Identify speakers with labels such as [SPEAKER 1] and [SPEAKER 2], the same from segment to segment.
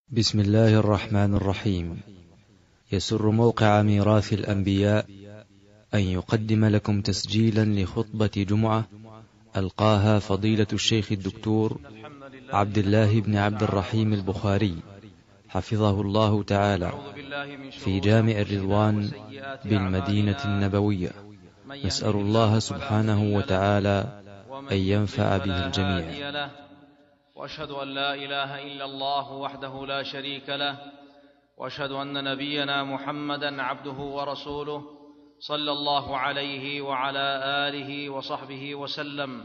[SPEAKER 1] بسم الله الرحمن الرحيم. يسر موقع ميراث الأنبياء أن يقدم لكم تسجيلا لخطبة جمعة ألقاها فضيلة الشيخ الدكتور عبد الله بن عبد الرحيم البخاري حفظه الله تعالى في جامع الرضوان بالمدينة النبوية. نسأل الله سبحانه وتعالى أن ينفع به الجميع.
[SPEAKER 2] وأشهد أن لا إله إلا الله وحده لا شريك له، وأشهد أن نبينا محمدا عبده ورسوله صلى الله عليه وعلى آله وصحبه وسلم.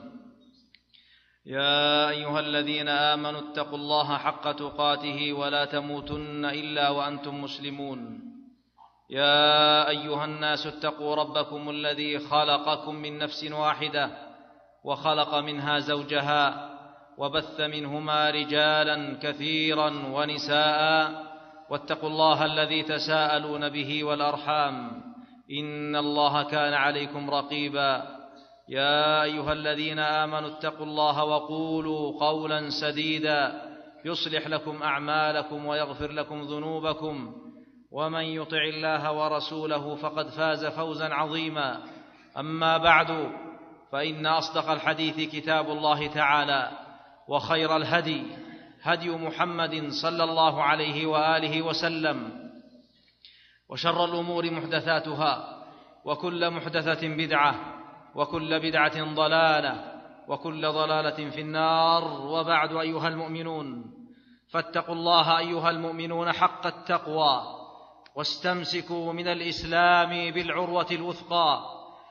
[SPEAKER 2] يا أيها الذين آمنوا اتقوا الله حق تقاته ولا تموتن إلا وأنتم مسلمون. يا أيها الناس اتقوا ربكم الذي خلقكم من نفس واحدة وخلق منها زوجها وبث منهما رجالا كثيرا ونساء، واتقوا الله الذي تساءلون به والأرحام إن الله كان عليكم رقيبا. يا أيها الذين آمنوا اتقوا الله وقولوا قولا سديدا يصلح لكم أعمالكم ويغفر لكم ذنوبكم، ومن يطع الله ورسوله فقد فاز فوزا عظيما. أما بعد، فإن أصدق الحديث كتاب الله تعالى، وخير الهدي هدي محمد صلى الله عليه وآله وسلم، وشر الأمور محدثاتها، وكل محدثة بدعة، وكل بدعة ضلالة، وكل ضلالة في النار. وبعد، أيها المؤمنون، فاتقوا الله أيها المؤمنون حق التقوى، واستمسكوا من الإسلام بالعروة الوثقى.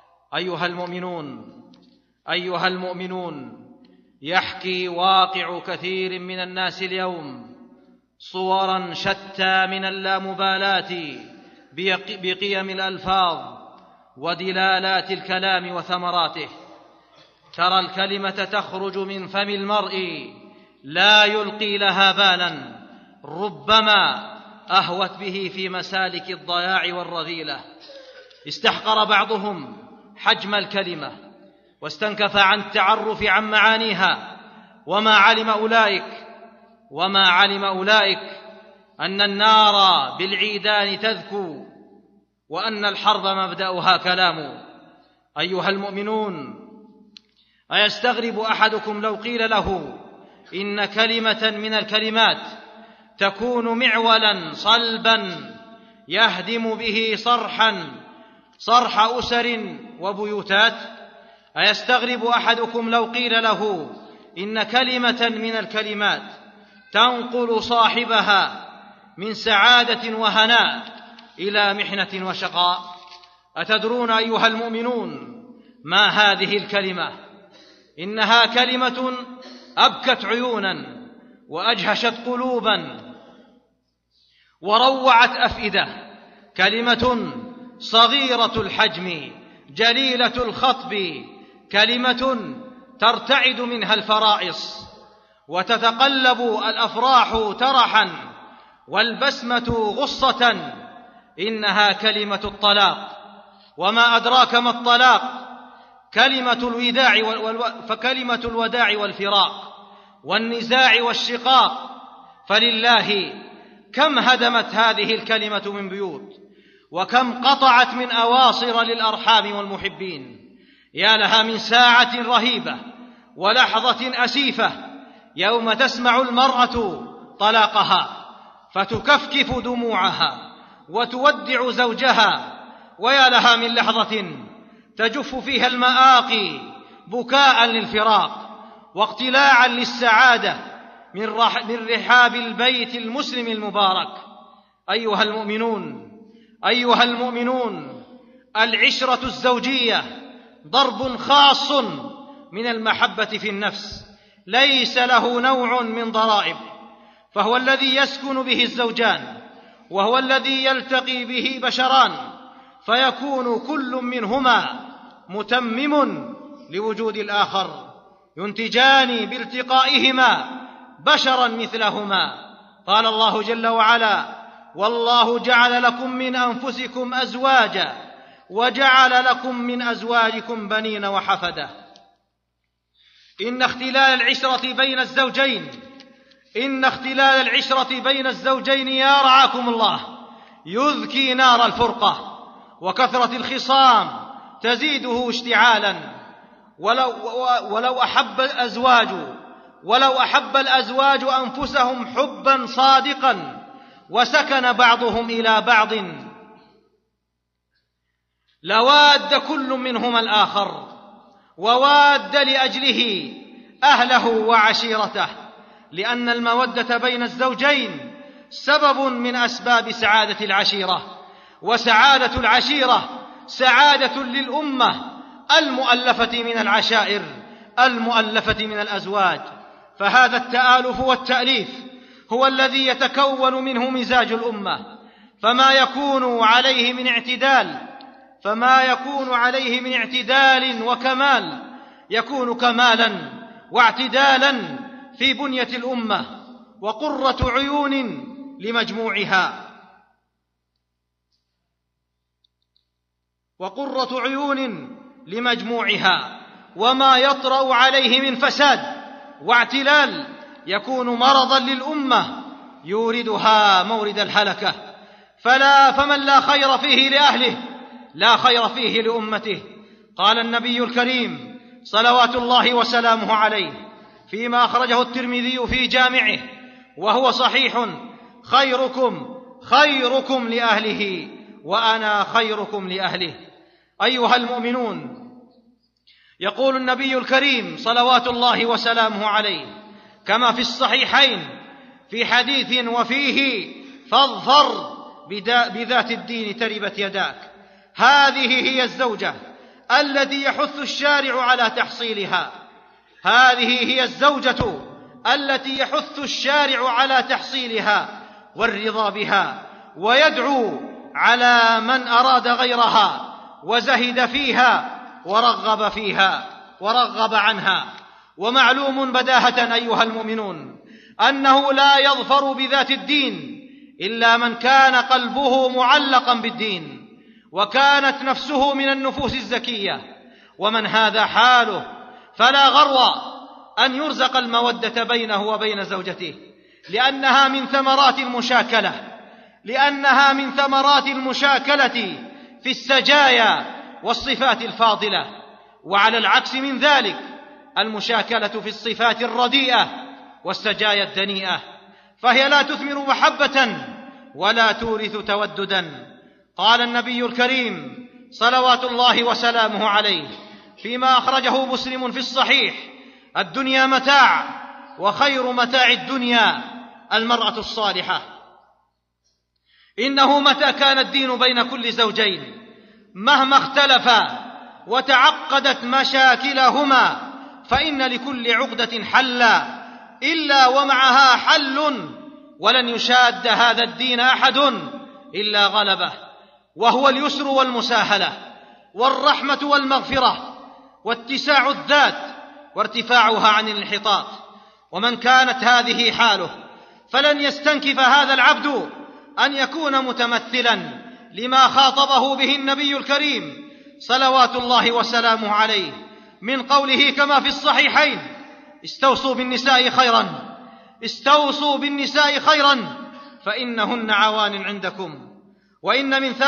[SPEAKER 2] أيها المؤمنون، يحكي واقع كثير من الناس اليوم صورا شتى من اللامبالاة بقيم الألفاظ ودلالات الكلام وثمراته. ترى الكلمة تخرج من فم المرء لا يلقي لها بالا، ربما أهوت به في مسالك الضياع والرذيلة. استحقر بعضهم حجم الكلمة واستنكف عن التعرف عن معانيها، وما علم أولئك أن النار بالعيدان تذكو، وأن الحرب مبدأها كلام. أيها المؤمنون، أيستغرب أحدكم لو قيل له إن كلمة من الكلمات تكون معولا صلبا يهدم به صرح أسر وبيوتات؟ أيستغرب أحدكم لو قيل له إن كلمة من الكلمات تنقل صاحبها من سعادة وهناء إلى محنة وشقاء؟ أتدرون أيها المؤمنون ما هذه الكلمة؟ إنها كلمة أبكت عيونا وأجهشت قلوبا وروعت أفئدة، كلمة صغيرة الحجم جليلة الخطب، كلمة ترتعد منها الفرائص وتتقلب الأفراح ترحا والبسمة غصة. إنها كلمة الطلاق. وما أدراك ما الطلاق؟ فكلمة الوداع والفراق والنزاع والشقاق. فلله كم هدمت هذه الكلمة من بيوت، وكم قطعت من أواصر للأرحام والمحبين. يا لها من ساعة رهيبة ولحظة أسيفة يوم تسمع المرأة طلاقها فتكفكف دموعها وتودع زوجها، ويا لها من لحظة تجف فيها المآقي بكاء للفراق واقتلاعا للسعادة من رحاب البيت المسلم المبارك. أيها المؤمنون، العشرة الزوجية ضرب خاص من المحبة في النفس ليس له نوع من ضرائب، فهو الذي يسكن به الزوجان، وهو الذي يلتقي به بشران، فيكون كل منهما متمم لوجود الآخر، ينتجان بالتقائهما بشرا مثلهما. قال الله جل وعلا: والله جعل لكم من أنفسكم أزواجا وجعل لكم من أزواجكم بنين وحفدة. إن اختلال العشرة بين الزوجين
[SPEAKER 3] إن اختلال العشرة بين الزوجين يا رعاكم الله يذكي نار الفرقة، وكثرة الخصام تزيده اشتعالا. ولو أحب الأزواج أنفسهم حبا صادقا وسكن بعضهم إلى بعض لواد كل منهما الآخر، وواد لأجله أهله وعشيرته، لأن المودة بين الزوجين سبب من أسباب سعادة العشيرة، وسعادة العشيرة سعادة للأمة المؤلفة من العشائر المؤلفة من الأزواج. فهذا التآلف والتأليف هو الذي يتكون منه مزاج الأمة، فما يكون عليه من اعتدال وكمال يكون كمالا واعتدالا في بنية الأمة، وقرة عيون لمجموعها، وما يطرأ عليه من فساد واعتلال يكون مرضا للأمة يوردها مورد الهلكة. فمن لا خير فيه لأهله لا خير فيه لأمته. قال النبي الكريم صلوات الله وسلامه عليه فيما أخرجه الترمذي في جامعه وهو صحيح: خيركم لأهله وأنا خيركم لأهله. أيها المؤمنون، يقول النبي الكريم صلوات الله وسلامه عليه كما في الصحيحين في حديث وفيه: فاظفر بذات الدين تربت يداك. هذه هي الزوجة التي يحث الشارع على تحصيلها، هذه هي الزوجة التي يحث الشارع على تحصيلها والرضا بها، ويدعو على من أراد غيرها وزهد فيها ورغب عنها. ومعلوم بداهة أيها المؤمنون أنه لا يظفر بذات الدين إلا من كان قلبه معلقا بالدين وكانت نفسه من النفوس الزكية، ومن هذا حاله فلا غرو أن يرزق المودة بينه وبين زوجته، لأنها من ثمرات المشاكلة في السجايا والصفات الفاضلة. وعلى العكس من ذلك المشاكلة في الصفات الرديئة والسجايا الدنيئة، فهي لا تثمر محبة ولا تورث توددا. قال النبي الكريم صلوات الله وسلامه عليه فيما أخرجه مسلم في الصحيح: الدنيا متاع، وخير متاع الدنيا المرأة الصالحة. إنه متى كان الدين بين كل زوجين مهما اختلفا وتعقدت مشاكلهما فإن لكل عقدة حلا إلا ومعها حل، ولن يشاد هذا الدين أحد إلا غلبه، وهو اليسر والمساهلة والرحمة والمغفرة واتساع الذات وارتفاعها عن الانحطاط. ومن كانت هذه حاله فلن يستنكف هذا العبد أن يكون متمثلا لما خاطبه به النبي الكريم صلوات الله وسلامه عليه من قوله كما في الصحيحين: استوصوا بالنساء خيرا فإنهن عوان عندكم. وإن من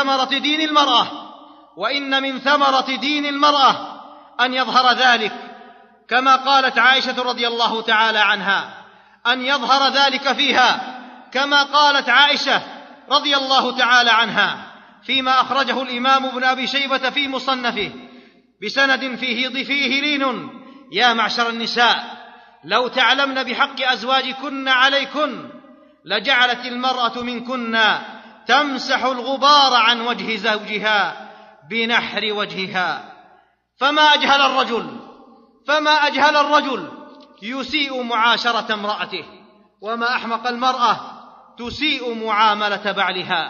[SPEAKER 3] ثمرة دين المرأة أن يظهر ذلك، كما قالت عائشة رضي الله تعالى عنها، أن يظهر ذلك فيها كما قالت عائشة رضي الله تعالى عنها فيما أخرجه الإمام ابن أبي شيبة في مصنفه بسند فيه لين: يا معشر النساء، لو تعلمن بحق أزواجكن عليكن لجعلت المرأة منكن تمسح الغبار عن وجه زوجها بنحر وجهها. فما أجهل الرجل يسيء معاشرة امرأته، وما أحمق المرأة تسيء معاملة بعلها.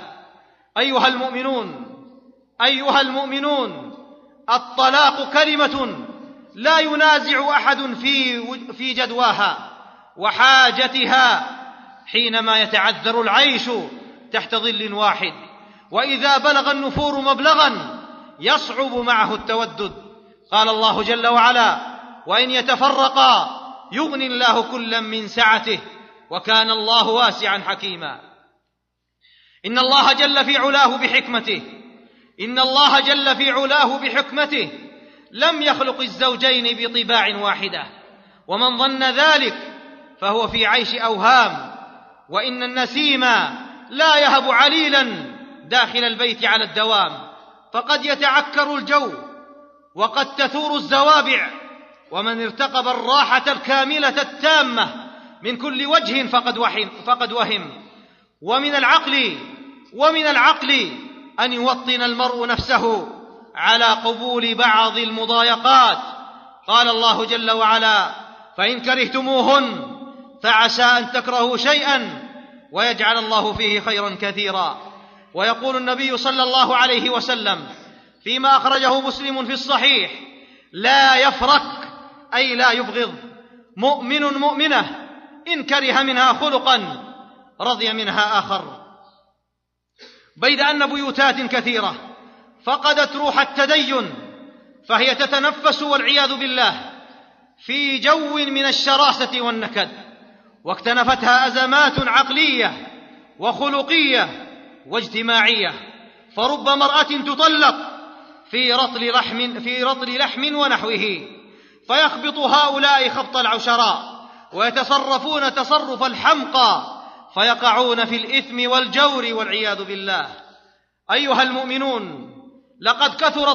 [SPEAKER 3] أيها المؤمنون، الطلاق كلمة لا ينازع أحد في جدواها وحاجتها حينما يتعذر العيش تحت ظل واحد، وإذا بلغ النفور مبلغا يصعب معه التودد. قال الله جل وعلا: وإن يتفرقا يغني الله كلا من سعته وكان الله واسعا حكيما. إن الله جل في علاه بحكمته لم يخلق الزوجين بطباع واحدة، ومن ظن ذلك فهو في عيش أوهام. وإن النسيم لا يهب عليلا داخل البيت على الدوام، فقد يتعكر الجو وقد تثور الزوابع، ومن ارتقب الراحة الكاملة التامة من كل وجه فقد وهم. ومن العقل أن يوطن المرء نفسه على قبول بعض المضايقات. قال الله جل وعلا: فإن كرهتموهن فعسى أن تكرهوا شيئا ويجعل الله فيه خيرا كثيرا. ويقول النبي صلى الله عليه وسلم فيما أخرجه مسلم في الصحيح: لا يفرق، أي لا يبغض، مؤمن مؤمنة إن كره منها خلقا رضي منها آخر. بيد أن بيوتات كثيرة فقدت روح التدين، فهي تتنفس والعياذ بالله في جو من الشراسة والنكد، واكتنفتها أزمات عقلية وخلقية واجتماعية. فرب مرأة تطلق في رطل لحم ونحوه، فيخبط هؤلاء خبط العشراء ويتصرفون تصرف الحمقى، فيقعون في الإثم والجور والعياذ بالله. أيها المؤمنون، لقد كثر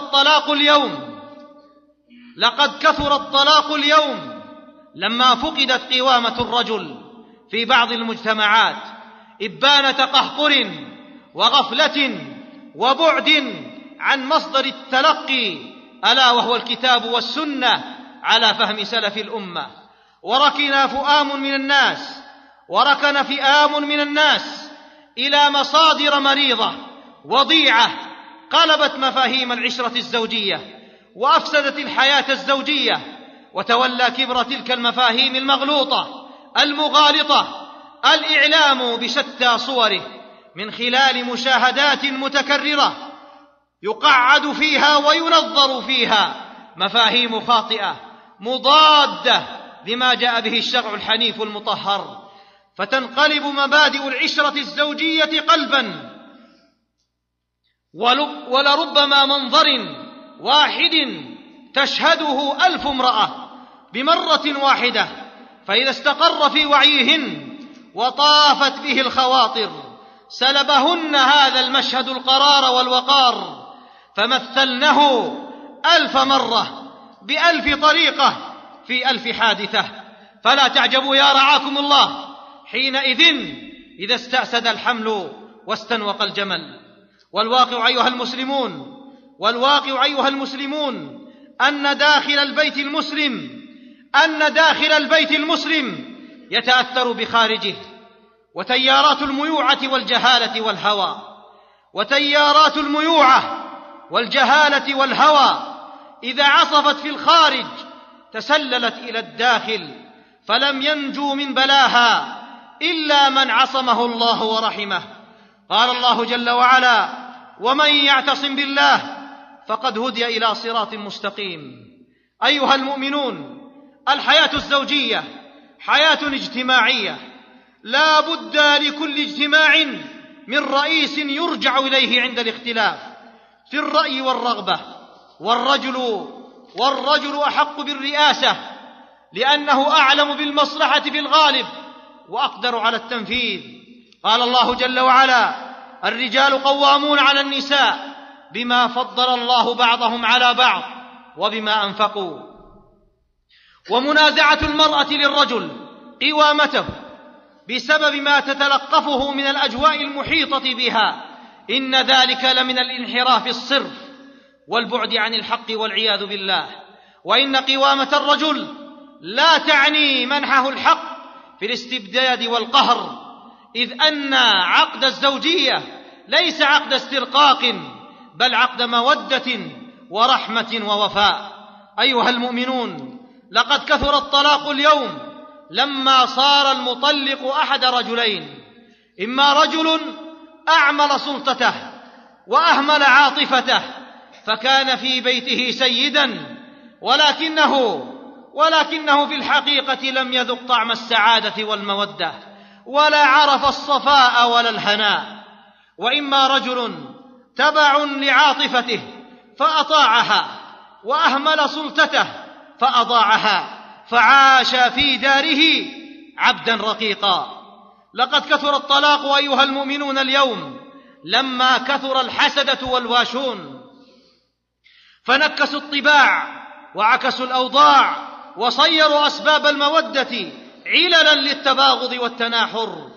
[SPEAKER 3] الطلاق اليوم لما فقدت قوامة الرجل في بعض المجتمعات، إبانة قهقر وغفلة وبعد عن مصدر التلقي، ألا وهو الكتاب والسنة على فهم سلف الأمة. وركن فئام من الناس إلى مصادر مريضة وضيعة قلبت مفاهيم العشرة الزوجية وأفسدت الحياة الزوجية، وتولى كبر تلك المفاهيم المغلوطة المغالطة الإعلام بشتى صوره من خلال مشاهدات متكررة يقعد فيها وينظر فيها مفاهيم خاطئة مضادة لما جاء به الشرع الحنيف المطهر، فتنقلب مبادئ العشرة الزوجية قلبا. ولربما منظر واحد تشهده 1000 امرأة بمرة واحدة، فإذا استقر في وعيهن وطافت به الخواطر سلبهن هذا المشهد القرار والوقار، فمثلنه 1000 مرة ب1000 طريقة في 1000 حادثة. فلا تعجبوا يا رعاكم الله حينئذ إذا استأسد الحمل واستنوق الجمل. والواقع أيها المسلمون أن داخل البيت المسلم يتأثر بخارجه، وتيارات الميوعة والجهالة إذا عصفت في الخارج تسللت إلى الداخل، فلم ينجو من بلاها إلا من عصمه الله ورحمه. قال الله جل وعلا: ومن يعتصم بالله فقد هدي إلى صراط مستقيم. أيها المؤمنون، الحياة الزوجية حياة اجتماعية، لا بد لكل اجتماع من رئيس يرجع إليه عند الاختلاف في الرأي والرغبة، والرجل أحق بالرئاسة لأنه أعلم بالمصلحة في الغالب وأقدر على التنفيذ. قال الله جل وعلا: الرجال قوامون على النساء بما فضل الله بعضهم على بعض وبما أنفقوا. ومنازعة المرأة للرجل قوامته بسبب ما تتلقفه من الأجواء المحيطة بها، إن ذلك لمن الانحراف الصرف والبعد عن الحق والعياذ بالله. وإن قوامة الرجل لا تعني منحه الحق في الاستبداد والقهر، إذ أن عقد الزوجية ليس عقد استرقاق، بل عقد مودة ورحمة ووفاء. أيها المؤمنون، لقد كثر الطلاق اليوم لما صار المطلق أحد رجلين: إما رجل أعمل سلطته وأهمل عاطفته فكان في بيته سيدا، ولكنه في الحقيقة لم يذق طعم السعادة والمودة، ولا عرف الصفاء ولا الهناء. وإما رجل تبع لعاطفته فأطاعها وأهمل سلطته فأضاعها، فعاش في داره عبدا رقيقا. لقد كثر الطلاق أيها المؤمنون اليوم لما كثر الحسدة والواشون، فنكسوا الطباع وعكسوا الأوضاع وصيروا أسباب المودة عللا للتباغض والتناحر.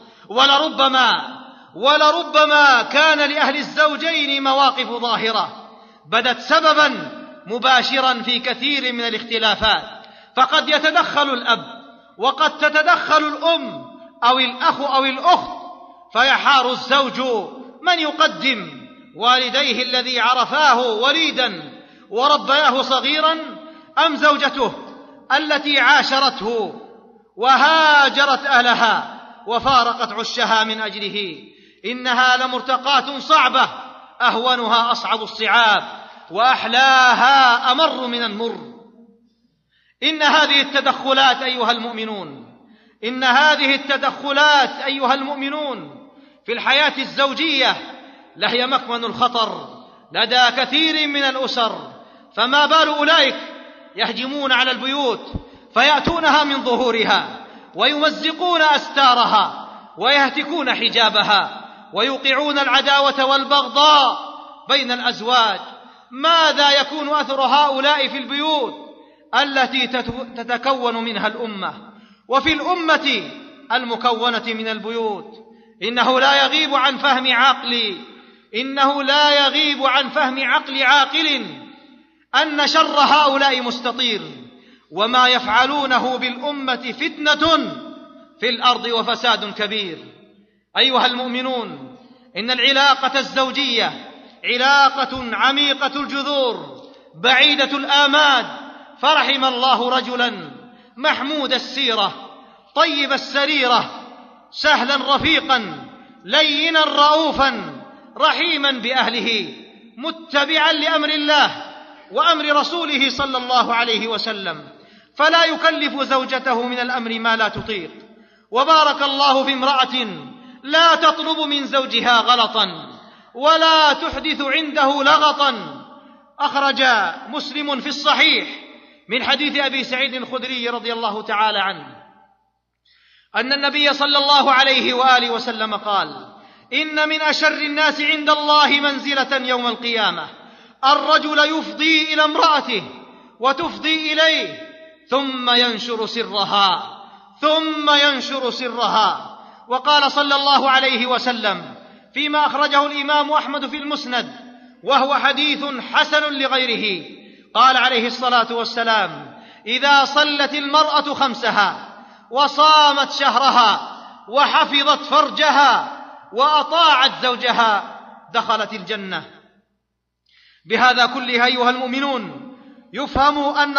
[SPEAKER 3] ولربما كان لأهل الزوجين مواقف ظاهرة بدت سببا مباشرا في كثير من الاختلافات، فقد يتدخل الأب وقد تتدخل الأم أو الأخ أو الأخت، فيحار الزوج من يقدم والديه الذي عرفاه وليدا وربياه صغيرا أم زوجته التي عاشرته وهاجرت أهلها وفارقت عشها من أجله. إنها لمرتقات صعبة أهونها أصعب الصعاب وأحلاها أمر من المر. إن هذه التدخلات أيها المؤمنون في الحياة الزوجية لهي مكمن الخطر لدى كثير من الأسر، فما بال أولئك يهجمون على البيوت فيأتونها من ظهورها ويمزقون أستارها ويهتكون حجابها ويوقعون العداوة والبغضاء بين الأزواج. ماذا يكون أثر هؤلاء في البيوت التي تتكون منها الأمة وفي الأمة المكونة من البيوت؟ إنه لا يغيب عن فهم عقل عاقل أن شر هؤلاء مستطير، وما يفعلونه بالأمة فتنة في الأرض وفساد كبير. أيها المؤمنون، إن العلاقة الزوجية علاقة عميقة الجذور بعيدة الآماد، فرحم الله رجلا محمود السيرة طيب السريرة سهلا رفيقا لينا رؤوفا رحيما بأهله متبعا لأمر الله وأمر رسوله صلى الله عليه وسلم، فلا يكلف زوجته من الأمر ما لا تطيق. وبارك الله في امرأة لا تطلب من زوجها غلطا ولا تحدث عنده لغطا. أخرج مسلم في الصحيح من حديث أبي سعيد الخدري رضي الله تعالى عنه أن النبي صلى الله عليه وآله وسلم قال: إن من أشر الناس عند الله منزلة يوم القيامة الرجل يفضي إلى امرأته وتفضي إليه ثم ينشر سرها. وقال صلى الله عليه وسلم فيما أخرجه الإمام أحمد في المسند وهو حديث حسن لغيره، قال عليه الصلاة والسلام: إذا صلت المرأة خمسها وصامت شهرها وحفظت فرجها وأطاعت زوجها دخلت الجنة. بهذا كله أيها المؤمنون يفهم أن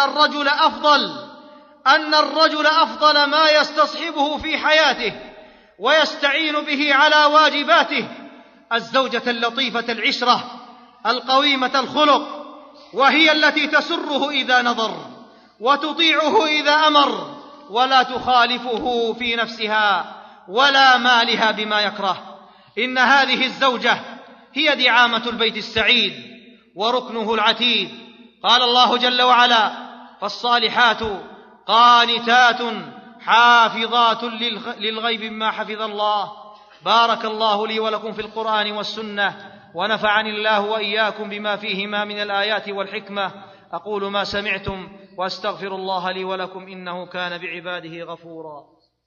[SPEAKER 3] الرجل أفضل ما يستصحبه في حياته ويستعين به على واجباته الزوجة اللطيفة العشرة القويمة الخلق، وهي التي تسره إذا نظر وتطيعه إذا أمر ولا تخالفه في نفسها ولا مالها بما يكره. إن هذه الزوجة هي دعامة البيت السعيد وركنه العتيد. قال الله جل وعلا: فالصالحات قانتات حافظات للغيب بما حفظ الله. بارك الله لي ولكم في القرآن والسنة، ونفعني الله وإياكم بما فيهما من الآيات والحكمة. أقول ما سمعتم وأستغفر الله لي ولكم إنه كان بعباده غفورا.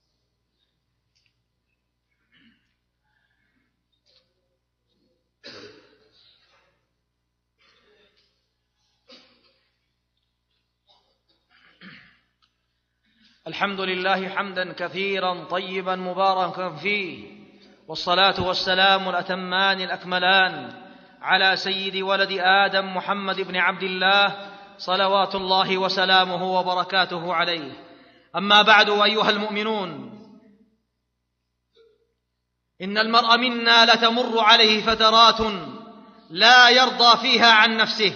[SPEAKER 3] الحمد لله حمدا كثيرا طيبا مباركا فيه، والصلاة والسلام الأتمان الأكملان على سيد ولد آدم محمد بن عبد الله صلوات الله وسلامه وبركاته عليه. أما بعد أيها المؤمنون، إن المرء منا لتمر عليه فترات لا يرضى فيها عن نفسه،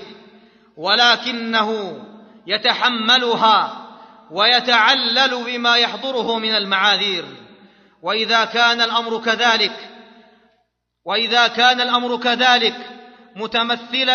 [SPEAKER 3] ولكنه يتحملها ويتعلل بما يحضره من المعاذير، وإذا كان الأمر كذلك متمثلا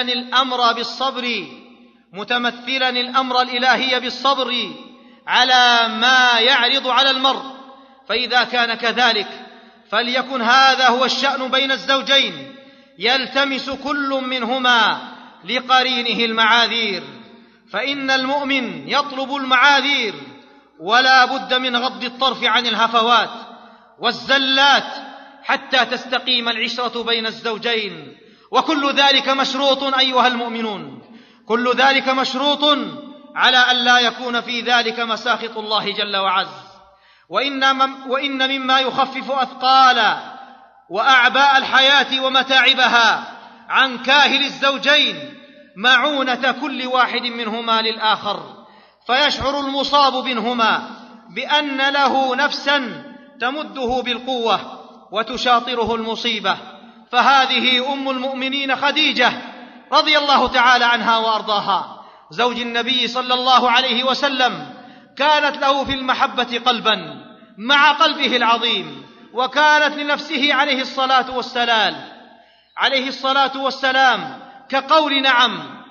[SPEAKER 3] الأمر الإلهي بالصبر على ما يعرض على المرء، فإذا كان كذلك فليكن هذا هو الشأن بين الزوجين، يلتمس كل منهما لقرينه المعاذير، فإن المؤمن يطلب المعاذير ولا بد من غض الطرف عن الهفوات والزلات حتى تستقيم العشرة بين الزوجين. وكل ذلك مشروط أيها المؤمنون، كل ذلك مشروط على أن لا يكون في ذلك مساخط الله جل وعز. وإن مما يخفف أثقال وأعباء الحياة ومتاعبها عن كاهل الزوجين معونة كل واحد منهما للآخر، فيشعر المصاب منهما بأن له نفسا تمده بالقوة وتشاطره المصيبة. فهذه أم المؤمنين خديجة رضي الله تعالى عنها وأرضاها، زوج النبي صلى الله عليه وسلم، كانت له في المحبة قلبا مع قلبه العظيم، وكانت لنفسه عليه الصلاة والسلام كقول نعم،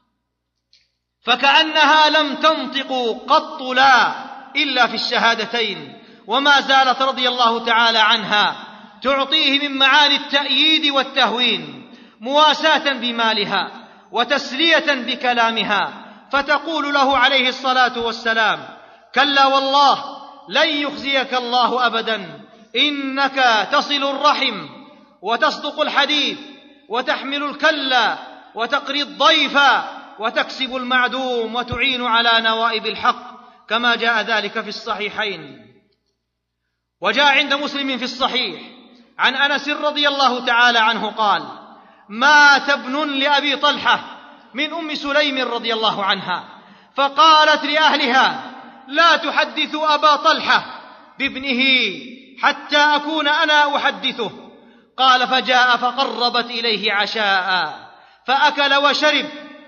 [SPEAKER 3] فكأنها لم تنطق قط لا إلا في الشهادتين، وما زالت رضي الله تعالى عنها تعطيه من معاني التأييد والتهوين، مواساة بمالها وتسلية بكلامها، فتقول له عليه الصلاة والسلام: كلا والله لن يخزيك الله أبدا، إنك تصل الرحم وتصدق الحديث وتحمل الكلا وتقري الضيف وتكسب المعدوم وتعين على نوائب الحق، كما جاء ذلك في الصحيحين. وجاء عند مسلم في الصحيح عن أنس رضي الله تعالى عنه قال: مات ابن لأبي طلحة من أم سليم رضي الله عنها، فقالت لأهلها: لا تحدثوا أبا طلحة بابنه حتى أكون أنا أحدثه. قال: فجاء فقربت إليه عشاء فأكل وشرب.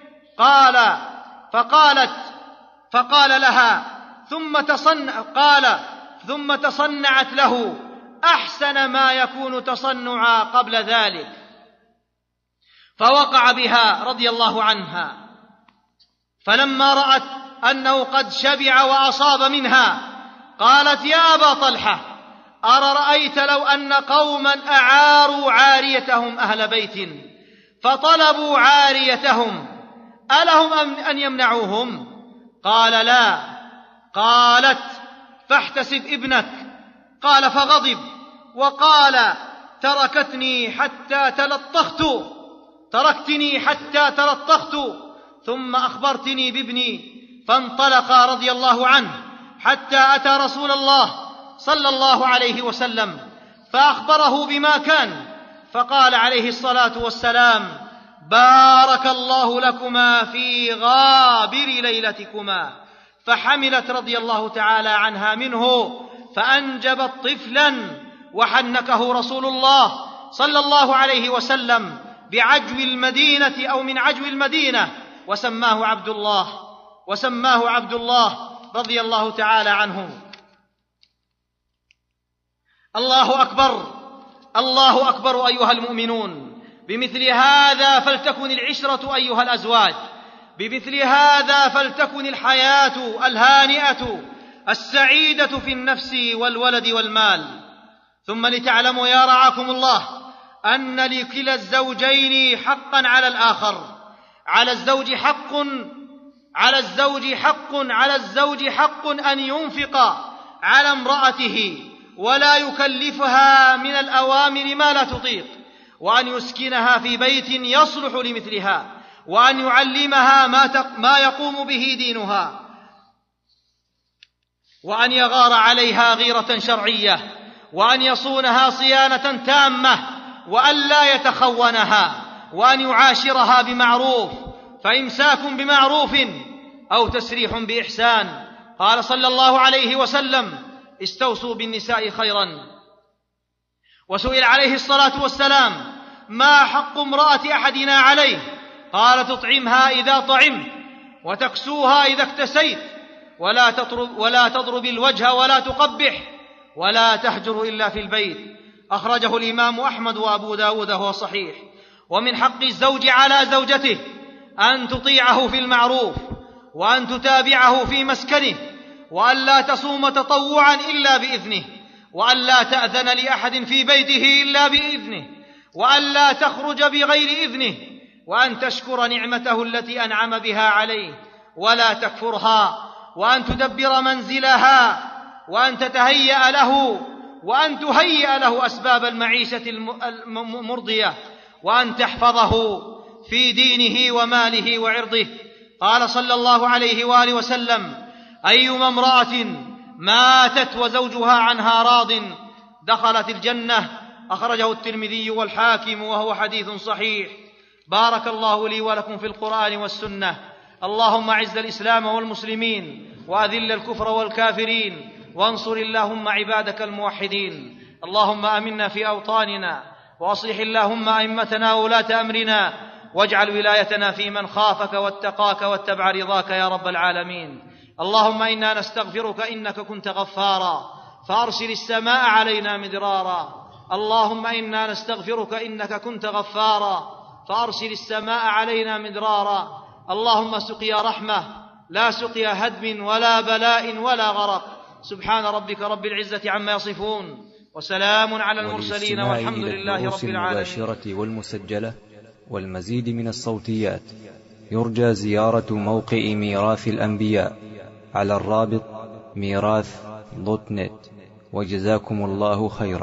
[SPEAKER 3] فقال لها ثم تصنعت له أحسن ما يكون تصنعا قبل ذلك، فوقع بها رضي الله عنها، فلما رأت أنه قد شبع وأصاب منها قالت: يا أبا طلحة، أرأيت لو أن قوما أعاروا عاريتهم أهل بيت فطلبوا عاريتهم ألهم أن يمنعوهم؟ قال: لا. قالت: فاحتسب ابنك. قال: فغضب وقال: تركتني حتى تلطخت ثم أخبرتني بابني. فانطلق رضي الله عنه حتى أتى رسول الله صلى الله عليه وسلم فأخبره بما كان، فقال عليه الصلاة والسلام: بارك الله لكما في غابر ليلتكما. فحملت رضي الله تعالى عنها منه فأنجبت طفلا، وحنكه رسول الله صلى الله عليه وسلم بعجو المدينة أو من عجو المدينة، وسماه عبد الله رضي الله تعالى عنه. الله أكبر، الله أكبر أيها المؤمنون. بمثل هذا فلتكن العشرة أيها الأزواج، بمثل هذا فلتكن الحياة الهانئة السعيدة في النفس والولد والمال. ثم لتعلموا يا رعاكم الله أن لكلا الزوجين حقا على الآخر. على الزوج حق أن ينفق على امرأته ولا يكلفها من الأوامر ما لا تطيق، وأن يسكنها في بيت يصلح لمثلها، وأن يعلمها ما يقوم به دينها، وأن يغار عليها غيرة شرعية، وأن يصونها صيانة تامة، وأن لا يتخونها، وأن يعاشرها بمعروف، فإمساك بمعروف أو تسريح بإحسان. قال صلى الله عليه وسلم: استوصوا بالنساء خيرا. وسئل عليه الصلاة والسلام: ما حق امرأة أحدنا عليه؟ قال: تطعمها إذا طعمت، وتكسوها إذا اكتسيت، ولا تضرب الوجه ولا تقبح، ولا تهجر إلا في البيت. أخرجه الإمام أحمد وأبو داود وهو صحيح. ومن حق الزوج على زوجته أن تطيعه في المعروف، وأن تتابعه في مسكنه، وأن لا تصوم تطوعا إلا بإذنه، وأن لا تأذن لأحد في بيته إلا بإذنه، وأن لا تخرج بغير إذنه، وأن تشكر نعمته التي أنعم بها عليه ولا تكفرها، وأن تدبر منزلها، وأن تتهيأ له، وأن تهيئ له أسباب المعيشة المرضية، وأن تحفظه في دينه وماله وعرضه. قال صلى الله عليه وآله وسلم: أيما امرأة ماتت وزوجها عنها راض دخلت الجنة. أخرجه الترمذي والحاكم وهو حديث صحيح. بارك الله لي ولكم في القرآن والسنة. اللهم أعز الإسلام والمسلمين، وأذل الكفر والكافرين، وانصر اللهم عبادك الموحدين. اللهم آمنا في أوطاننا، وأصلح اللهم أئمتنا وولاة أمرنا، واجعل ولايتنا في من خافك واتقاك واتبع رضاك يا رب العالمين. اللهم إنا نستغفرك إنك كنت غفارا فأرسل السماء علينا مدرارا. اللهم إنا نستغفرك إنك كنت غفارا فأرسل السماء علينا مدرارا. اللهم سقيا رحمة لا سقيا هدم ولا بلاء ولا غرق. سبحان ربك رب العزة عما يصفون، وسلام على المرسلين، والحمد لله رب العالمين.
[SPEAKER 1] المباشرة والمسجلة والمزيد من الصوتيات يرجى زيارة موقع ميراث الأنبياء على الرابط ميراث.net. وجزاكم الله خيرا.